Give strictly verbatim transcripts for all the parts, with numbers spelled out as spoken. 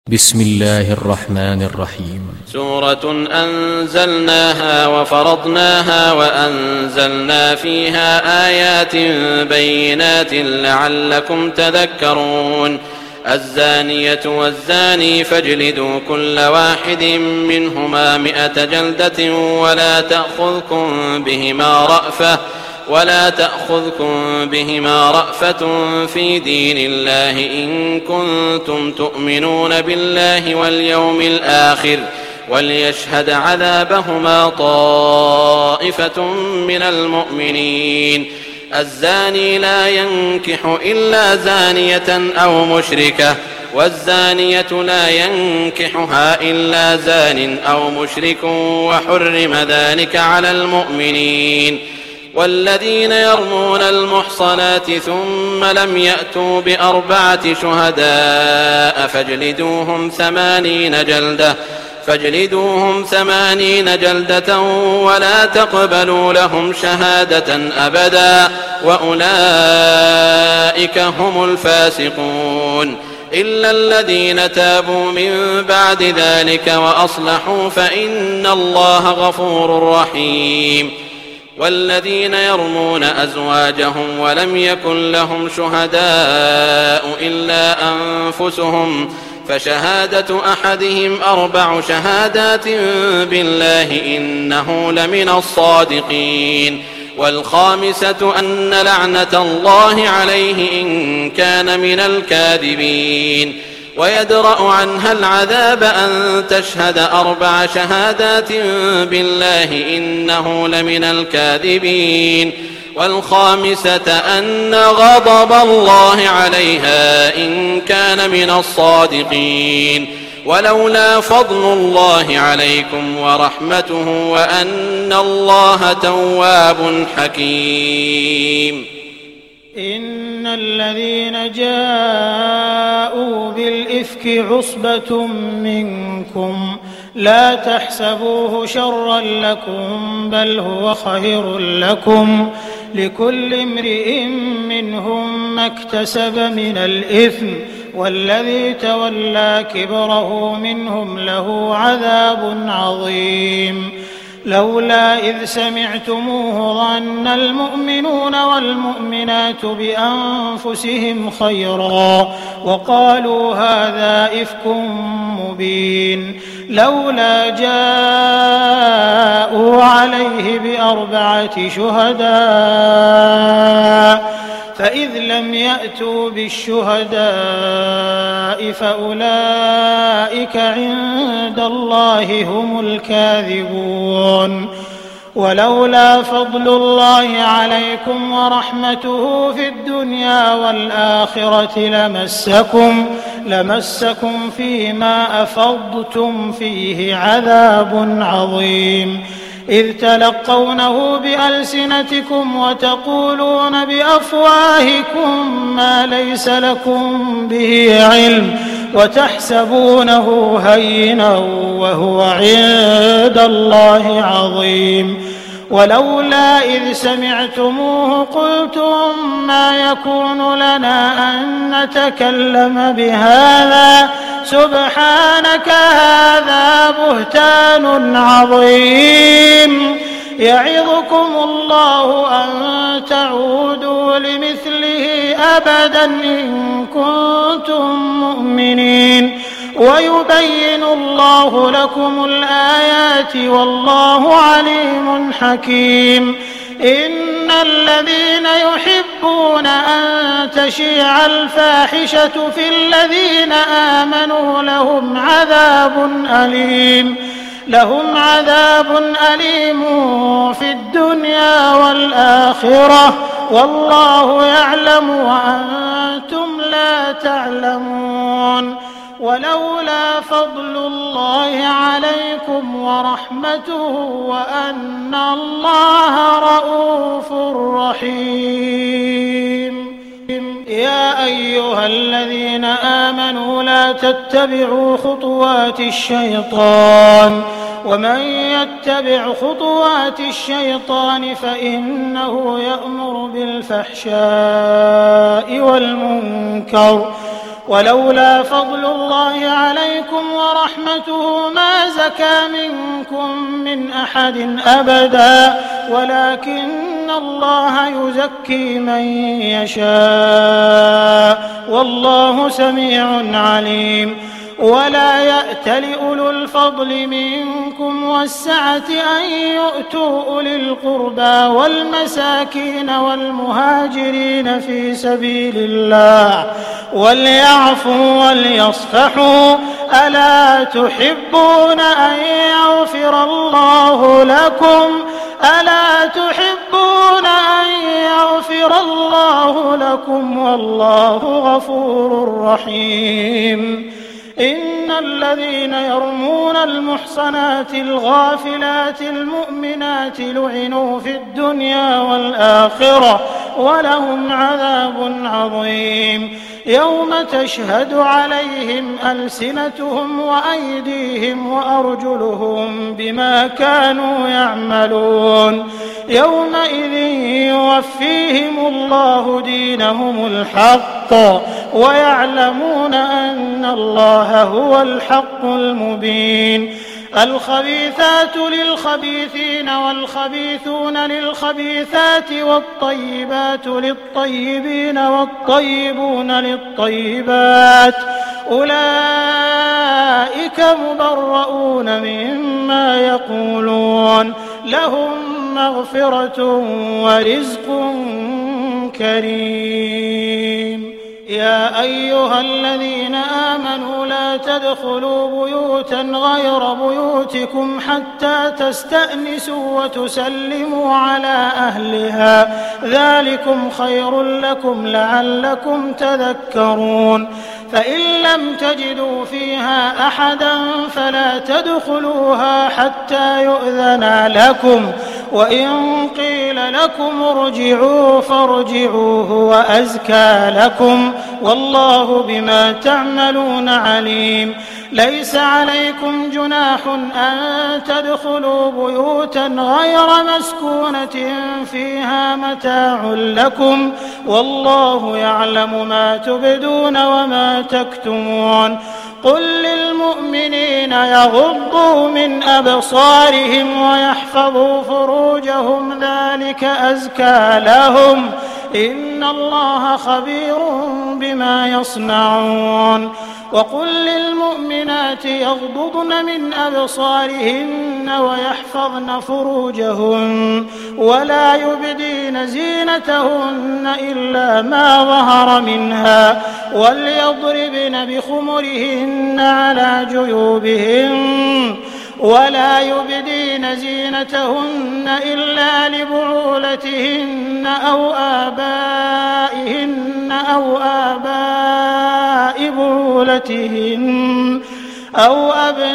بسم الله الرحمن الرحيم. سورة أنزلناها وفرضناها وأنزلنا فيها آيات بينات لعلكم تذكرون. الزانية والزاني فاجلدوا كل واحد منهما مئة جلدة ولا تأخذكم بهما رأفة ولا تأخذكم بهما رأفة في دين الله إن كنتم تؤمنون بالله واليوم الآخر وليشهد عذابهما طائفة من المؤمنين. الزاني لا ينكح إلا زانية أو مشركة والزانية لا ينكحها إلا زان أو مشرك وحرم ذلك على المؤمنين. والذين يرمون المحصنات ثم لم يأتوا بأربعة شهداء فاجلدوهم ثمانين جلدة فاجلدوهم ثمانين جلدة ولا تقبلوا لهم شهادة أبدا وأولئك هم الفاسقون. إلا الذين تابوا من بعد ذلك وأصلحوا فإن الله غفور رحيم. والذين يرمون أزواجهم ولم يكن لهم شهداء إلا أنفسهم فشهادة أحدهم أربع شهادات بالله إنه لمن الصادقين. والخامسة أن لعنة الله عليه إن كان من الكاذبين. ويدرأ عنها العذاب أن تشهد أربع شهادات بالله إنه لمن الكاذبين. والخامسة أن غضب الله عليها إن كان من الصادقين. ولولا فضل الله عليكم ورحمته وأن الله تواب حكيم. إن الذين جاءوا بالإفك عصبة منكم لا تحسبوه شرا لكم بل هو خير لكم لكل امرئ منهم ما اكتسب من الإثم والذي تولى كبره منهم له عذاب عظيم. لولا إذ سمعتموه ظن المؤمنون والمؤمنات بأنفسهم خيرا وقالوا هذا إفك مبين. لولا جاءوا عليه بأربعة شهداء فإذ لم يأتوا بالشهداء فأولئك عند الله هم الكاذبون. ولولا فضل الله عليكم ورحمته في الدنيا والآخرة لمسكم لمسكم فيما أفضتم فيه عذاب عظيم. إذ تلقونه بألسنتكم وتقولون بأفواهكم ما ليس لكم به علم وتحسبونه هينا وهو عند الله عظيم. ولولا إذ سمعتموه قلتم ما يكون لنا أن نتكلم بهذا سبحانك هذا بهتان عظيم. يعظكم الله أن تعودوا لمثله أبدا إن كنتم مؤمنين ويبين الله لكم الآيات والله عليم حكيم. إن الذين يحبون أن تشيع الفاحشة في الذين آمنوا لهم عذاب أليم لهم عذاب أليم في الدنيا والآخرة والله يعلم وأنتم لا تعلمون. ولولا فضل الله عليكم ورحمته وأن الله رءوف رحيم. يا أيها الذين آمنوا لا تتبعوا خطوات الشيطان ومن يتبع خطوات الشيطان فإنه يأمر بالفحشاء والمنكر ولولا فضل الله عليكم عليكم ورحمته ما زكى منكم من أحد أبدا ولكن الله يزكي من يشاء والله سميع عليم. ولا يأتل أولو الفضل منكم والسعة أن يؤتوا أولي القربى والمساكين والمهاجرين في سبيل الله وليعفوا وليصفحوا ألا تحبون أن يغفر الله لكم ألا تحبون أن يغفر الله لكم والله غفور رحيم. إن الذين يرمون المحصنات الغافلات المؤمنات لعنوا في الدنيا والآخرة ولهم عذاب عظيم يوم تشهد عليهم ألسنتهم وأيديهم وأرجلهم بما كانوا يعملون يومئذ يوفيهم الله دينهم الحق ويعلمون أن الله هو الحق المبين. الخبيثات للخبيثين والخبيثون للخبيثات والطيبات للطيبين والطيبون للطيبات أولئك مبرؤون مما يقولون لهم مغفرة ورزق كريم. يا أيها الذين آمنوا لا تدخلوا بيوتا غير بيوتكم حتى تستأنسوا وتسلموا على أهلها ذلكم خير لكم لعلكم تذكرون. فإن لم تجدوا فيها أحدا فلا تدخلوها حتى يؤذن لكم وإن قيل لكم ارجعوا فارجعوا هو أزكى لكم والله بما تعملون عليم. ليس عليكم جناح أن تدخلوا بيوتا غير مسكونة فيها متاع لكم والله يعلم ما تبدون وما تكتمون. قل للمؤمنين يغضوا من أبصارهم ويحفظوا فروجهم ذلك أزكى لهم إن الله خبير بما يصنعون. وقل للمؤمنات يغضضن من أبصارهن ويحفظن فروجهن ولا يبدين زينتهن إلا ما ظهر منها وليضربن بخمرهن على جيوبهن ولا يبدين زينتهن إلا لبعولتهن أو آبائهن أو آباء بعولتهن أو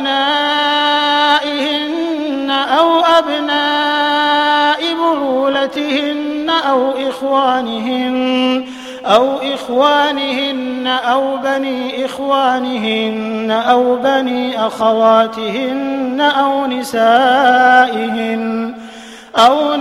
أبنائهن أو أبناء بعولتهن أو إخوانهن أو إخوانهن أو بني إخوانهن أو بني أخواتهن أو نسائهن أو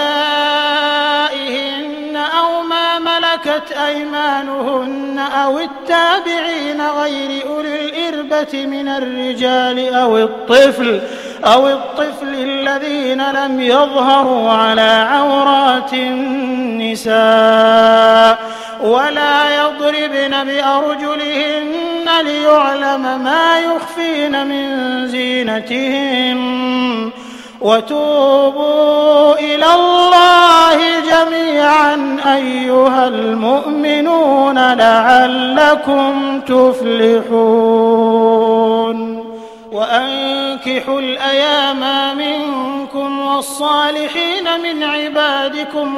نسائهن أو ما ملكت أيمانهن أو التابعين غير أولي الإربة من الرجال أو الطفل أو الطفل الذين لم يظهروا على عورات النساء ولا يضربن بأرجلهن ليعلم ما يخفين من زينتهن وتوبوا إلى الله جميعا أيها المؤمنون لعلكم تفلحون. وأنكحوا الأيام منكم والصالحين من عبادكم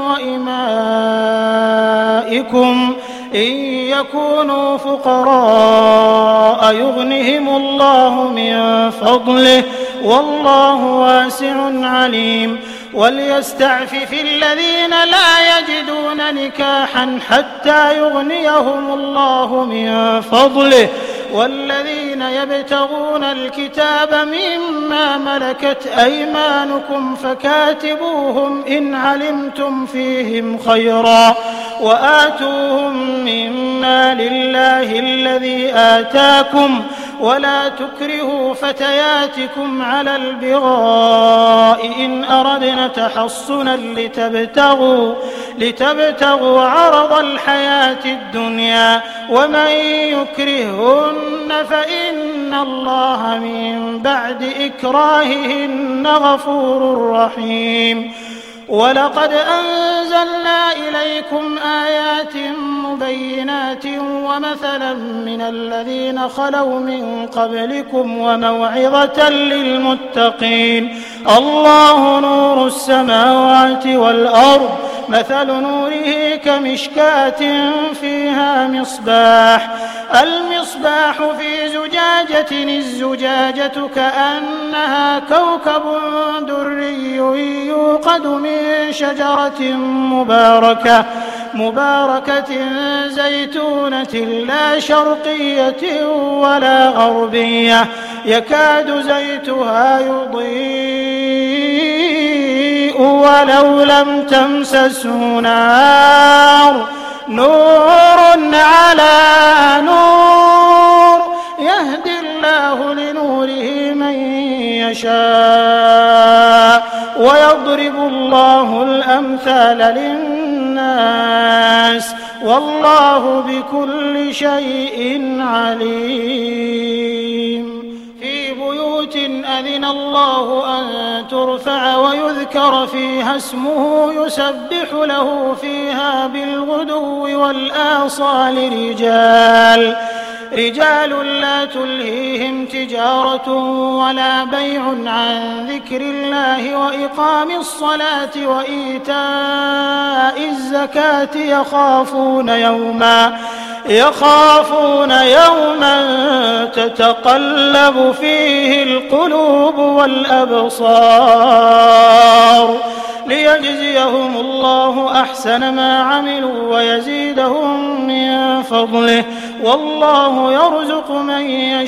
وإمائكم إن يكونوا فقراء يغنهم الله من فضله والله واسع عليم. وليستعفف الذين لا يجدون نكاحا حتى يغنيهم الله من فضله والذين يبتغون الكتاب مما ملكت أيمانكم فكاتبوهم إن علمتم فيهم خيرا وآتوهم مما لله الذي آتاكم ولا تكرهوا فتياتكم على البغاء إن أردنا تحصنا لتبتغوا, لتبتغوا عرض الحياة الدنيا ومن يكرههن فإن الله من بعد إكراههن غفور رحيم. ولقد أنزلنا إليكم آيات مبينات ومثلا من الذين خلوا من قبلكم وموعظة للمتقين. الله نور السماوات والأرض مثل نوره كمشكاة فيها مصباح المصباح في زجاجة الزجاجة كأنها كوكب دري يوقد من شجرة مباركة مباركة زيتونة لا شرقية ولا غربية يكاد زيتها يضيء ولو لم تمسسه نار نور على نور يهدي الله لنوره من يشاء ويضرب الله الأمثال للناس والله بكل شيء عليم. في بيوت أذن الله أن ترفع ويذكر فيها اسمه يسبح له فيها بالغدو والآصال رجال رجال لا تلهيهم تجارة ولا بيع عن ذكر الله وإقام الصلاة وإيتاء الزكاة يخافون يوما يخافون يوما تتقلب فيه القلوب والأبصار ليجزيهم الله أحسن ما عملوا ويزيدهم من فضله والله يرزق من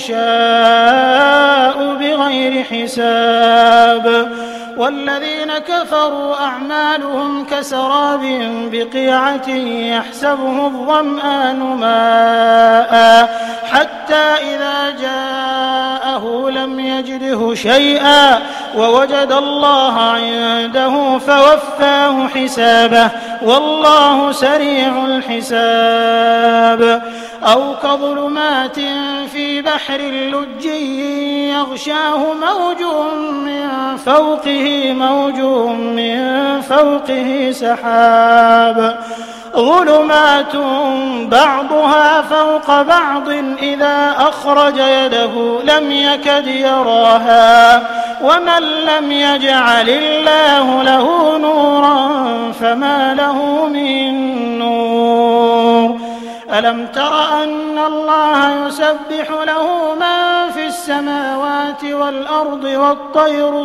يشاء بغير حساب. والذين كفروا أعمالهم كسراب بقيعة يحسبه الظمآن ماء حتى إذا جاءه لم يجده شيئا ووجد الله عنده فوفاه حسابه والله سريع الحساب. أو كظلمات في بحر لجي يغشاه موج من فوقه موج من فوقه سحاب ظلمات بعضها فوق بعض إذا أخرج يده لم يكد يراها ومن لم يجعل الله له نورا فما له من نور. ألم تر أن الله يسبح له من في السماوات والأرض والطير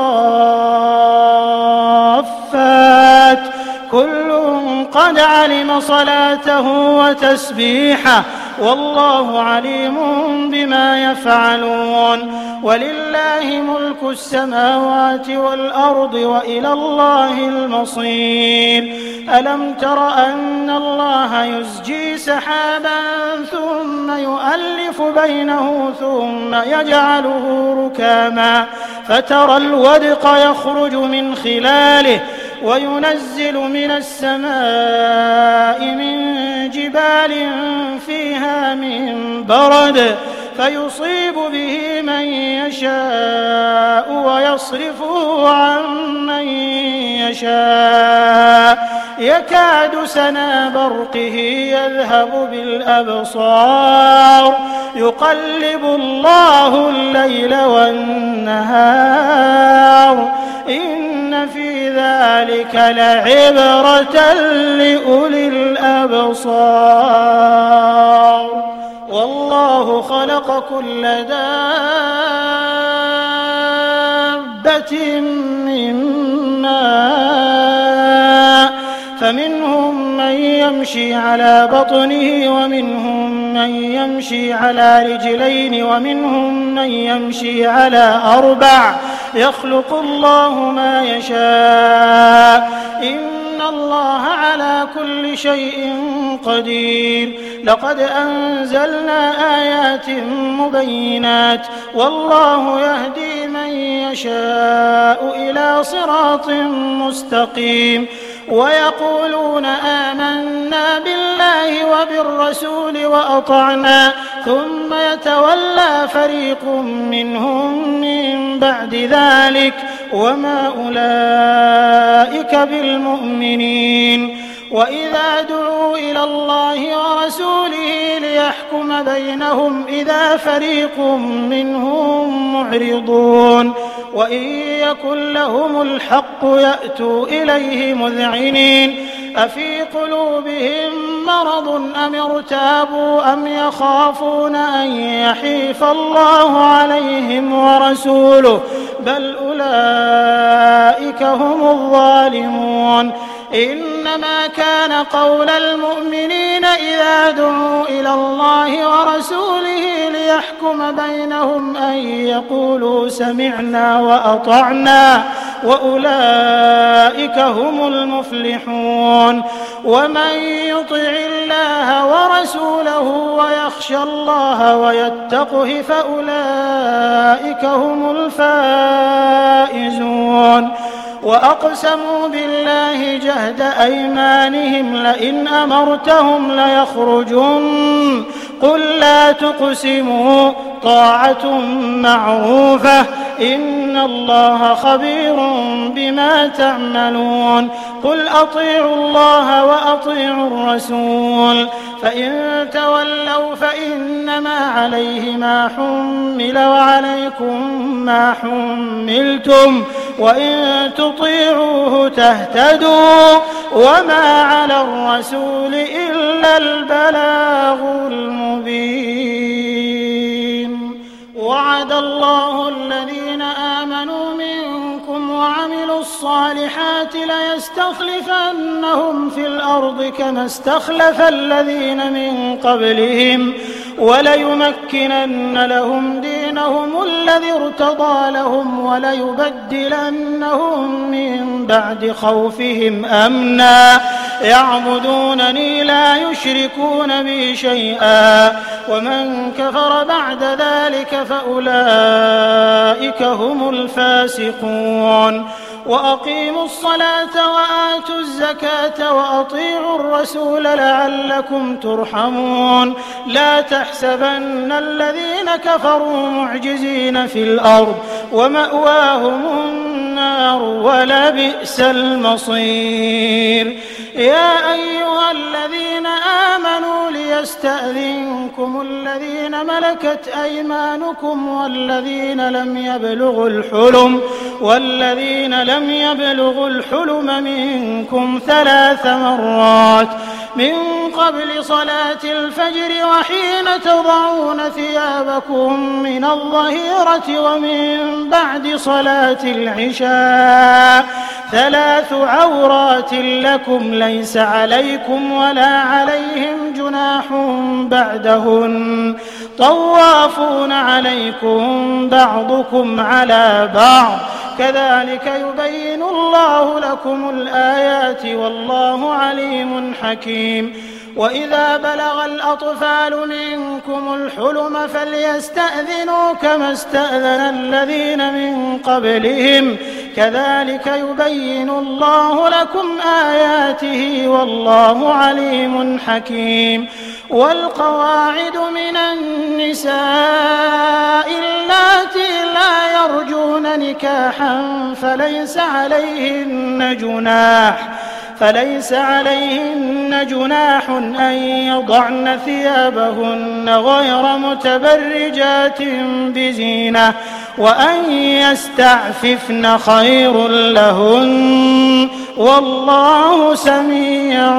صافات كل قد علم صلاته وتسبيحه والله عليم بما يفعلون. ولله ملك السماوات والأرض وإلى الله المصير. ألم تر أن الله يزجي سحابا ثم يؤلف بينه ثم يجعله ركاما فترى الودق يخرج من خلاله وينزل من السماء من جبال فيها من برد فيصيب به من يشاء ويصرفه عن من يشاء يكاد سنا برقه يذهب بالأبصار يقلب الله الليل والنهار إن في ذلك لعبرة لأولي الأبصار. والله خلق كل دابة من ماء فمنهم من يمشي على بطنه ومنهم من يمشي على رجلين ومنهم من يمشي على أربع يخلق الله ما يشاء إن الله على كل شيء قدير. لقد أنزلنا آيات مبينات والله يهدي من يشاء إلى صراط مستقيم ويقولون آمنا بالله وبالرسول وأطعنا ثم يتولى فريق منهم من بعد ذلك وما أولئك بالمؤمنين وإذا دعوا إلى الله ورسوله ليحكم بينهم إذا فريق منهم معرضون وإن يكن لهم الحق يأتوا إليه مذعنين أفي قلوبهم مرض أم ارتابوا أم يخافون أن يحيف الله عليهم ورسوله بل أولئك هم الظالمون إنما كان قول المؤمنين إذا دعوا إلى الله ورسوله ليحكم بينهم أن يقولوا سمعنا وأطعنا وأولئك هم المفلحون ومن يطع الله ورسوله ويخشى الله ويتقه فأولئك هم الفائزون وأقسموا بالله جهد أيمانهم لئن أمرتهم ليخرجن قل لا تقسموا طاعة معروفة إن الله خبير بما تعملون قل أطيعوا الله وأطيعوا الرسول فإن تولوا فإنما عليه ما حمل وعليكم ما حملتم وإن تطيعوه تهتدوا وما على الرسول إلا البلاغ المبين وعد الله الذين آمنوا منكم وعملوا الصالحات ليستخلفنهم في الأرض كما استخلف الذين من قبلهم وليمكنن لهم دينهم الذي ارتضى لهم وليبدلنهم من بعد خوفهم أمنا يعبدونني لا يشركون بي شيئا ومن كفر بعد ذلك فأولئك هم الفاسقون وأقيموا الصلاة وآتوا الزكاة وأطيعوا الرسول لعلكم ترحمون لا تحسبن الذين كفروا معجزين في الأرض ومأواهم النار ولبئس المصير يا أيها الذين آمنوا ليستأذنكم الذين ملكت أيمانكم والذين لم يبلغوا الحلم والذين لم يبلغوا الحلم منكم ثلاث مرات من قبل صلاة الفجر وحين تضعون ثيابكم من الظهيرة ومن بعد صلاة العشاء ثلاث عورات لكم ليس عليكم ولا عليهم جناح بعدهن طوافون عليكم بعضكم على بعض كذلك يبين الله لكم الآيات والله عليم حكيم وإذا بلغ الأطفال منكم الحلم فليستأذنوا كما استأذن الذين من قبلهم كذلك يبين الله لكم آياته والله عليم حكيم والقواعد من النساء اللاتي لا يرجون نكاحا فليس عليهن جناح فليس عليهن جناح أن يضعن ثيابهن غير متبرجات بزينة وأن يستعففن خير لهن والله سميع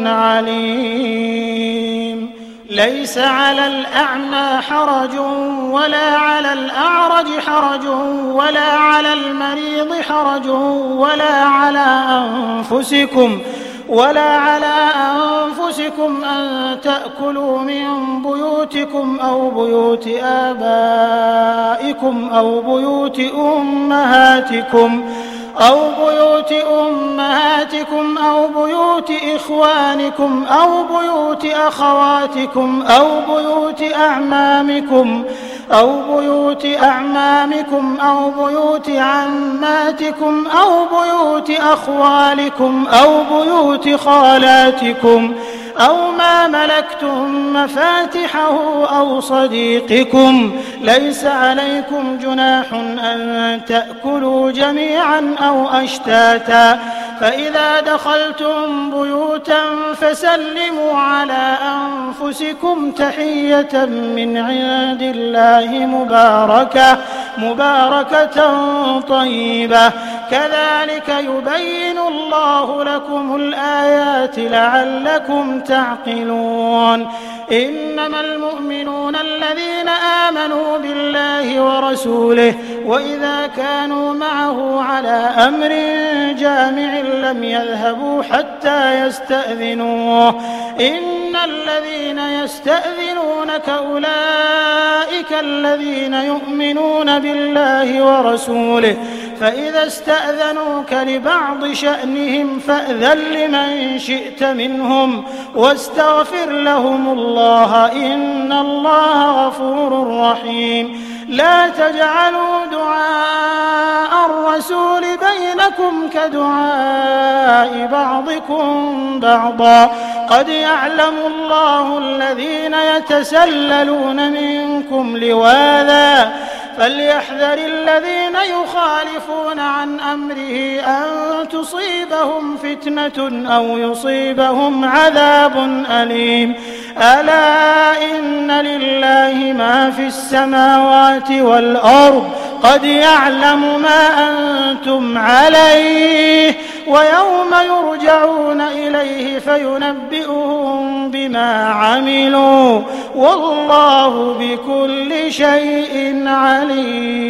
عليم ليس على الأعمى حرج ولا على الأعرج حرج ولا على المريض حرج ولا على أنفسكم ولا على أنفسكم أن تأكلوا من بيوتكم أو بيوت آبائكم أو بيوت أمهاتكم أو بيوت أمهاتكم أو بيوت إخوانكم أو بيوت أخواتكم أو بيوت أعمامكم أو بيوت أعمامكم أو بيوت عماتكم أو بيوت أخوالكم أو بيوت خالاتكم أو ما ملكتم مفاتحه أو صديقكم. ليس عليكم جناح أن تأكلوا جميعا أو أشتاتا، فإذا دخلتم بيوتا فسلموا على أنفسكم تحية من عند الله مباركة مباركة طيبة، كذلك يبين الله لكم الآيات لعلكم تعقلون. إنما المؤمنون الذين آمنوا بالله ورسوله وإذا كانوا معه على أمر جامع لم يذهبوا حتى يستأذنوه. إن الذين يستأذنونك أولئك الذين يؤمنون بالله ورسوله، فإذا استأذنوك لبعض شأنهم فأذن لمن شئت منهم واستغفر لهم الله إن الله غفور رحيم. لا تجعلوا دعاء الرسول بينكم كدعاء بعضكم بعضا، قد يعلم الله الذين يتسللون منكم لواذا، فليحذر الذين يخالفون عن أمره أن تصيبهم فتنة أو يصيبهم عذاب أليم. ألا إن لله ما في السماوات والأرض، قد يعلم ما أنتم عليه، ويوم يرجعون إليه فينبئهم بما عملوا، والله بكل شيء عليم.